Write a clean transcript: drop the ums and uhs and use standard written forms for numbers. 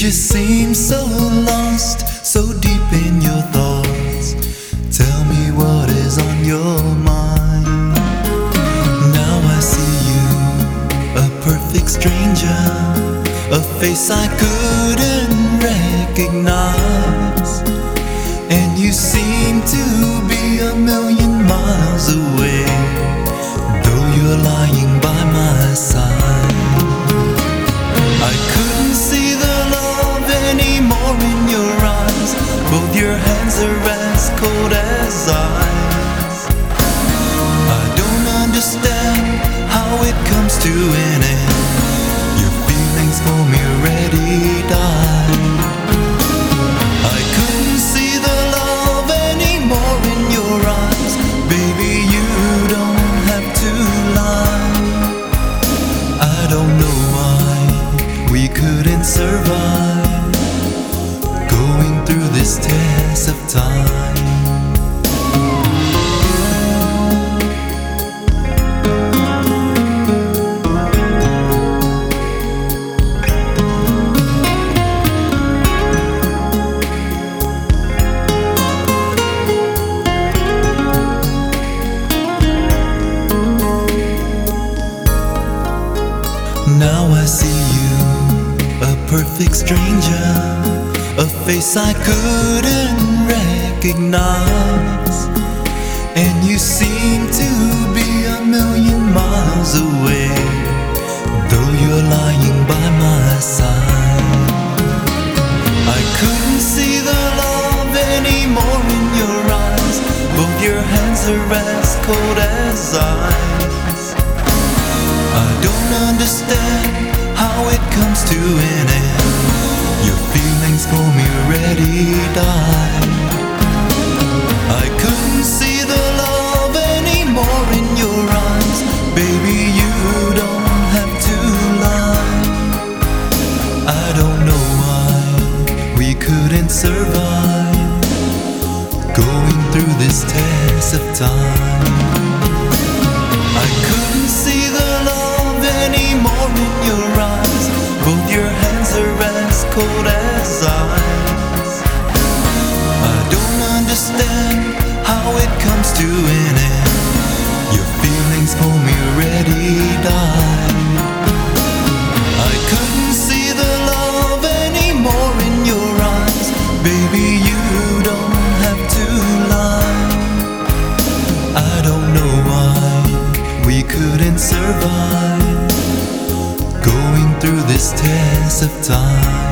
just seem so lost, so deep in your thoughts. Tell me what is on your mind. Now I see you, a perfect stranger, a face I couldn't recognize. And you seem to be a million miles away, though you're lying by my side. I couldn't see the love anymore in your eyes. Both your hands are as cold as ice. I don't understand how it comes to an end. Your feelings for me already died. I couldn't see the love anymore in your eyes. Baby, you don't have to lie. I don't know why we couldn't survive going through this test of time. Now I see you, a perfect stranger, a face I couldn't recognize. And you seem to be a million miles away, though you're lying by my side. I couldn't see the love anymore in your eyes. Both your hands are as cold as ice. I don't understand how it comes to an end. Your feelings for me already died. I couldn't see the love anymore in your eyes. Baby, you don't have to lie. I don't know why we couldn't survive going through this test of time. I couldn't see the love anymore in your eyes. Both your hands are as cold as ice. I don't understand how it comes to an end. Your feelings for me already died. I couldn't see the love anymore in your eyes. Baby, you don't have to lie. I don't know why we couldn't survive going through this test of time.